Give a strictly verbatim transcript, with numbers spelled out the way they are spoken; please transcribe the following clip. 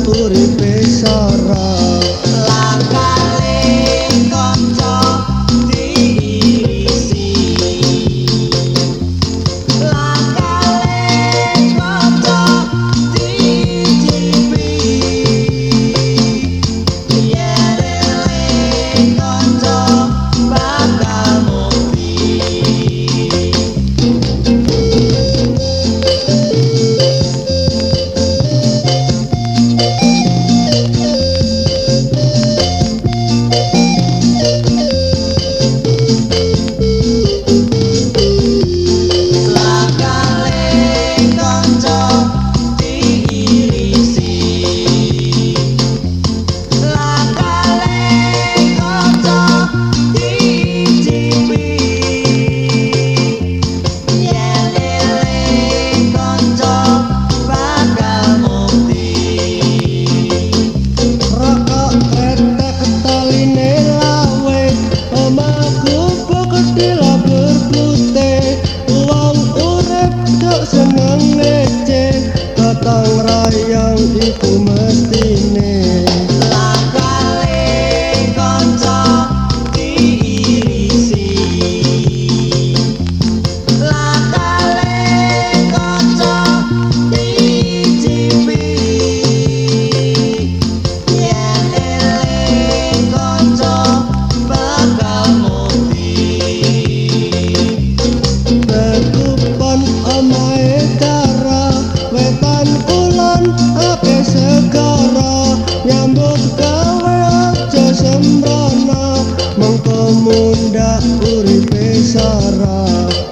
uripe sara lakale kanca diirisi lakale kanca dicipi yen eling kanca bakal mukti Tang rayang iku mestine lakale kanca diirisi lakale kanca dicipi yen eling kanca bakal mukti Tegupan omahe dara wetan kulon ake segara nyambut gawe aja sembrono mengko mundhak uripe sara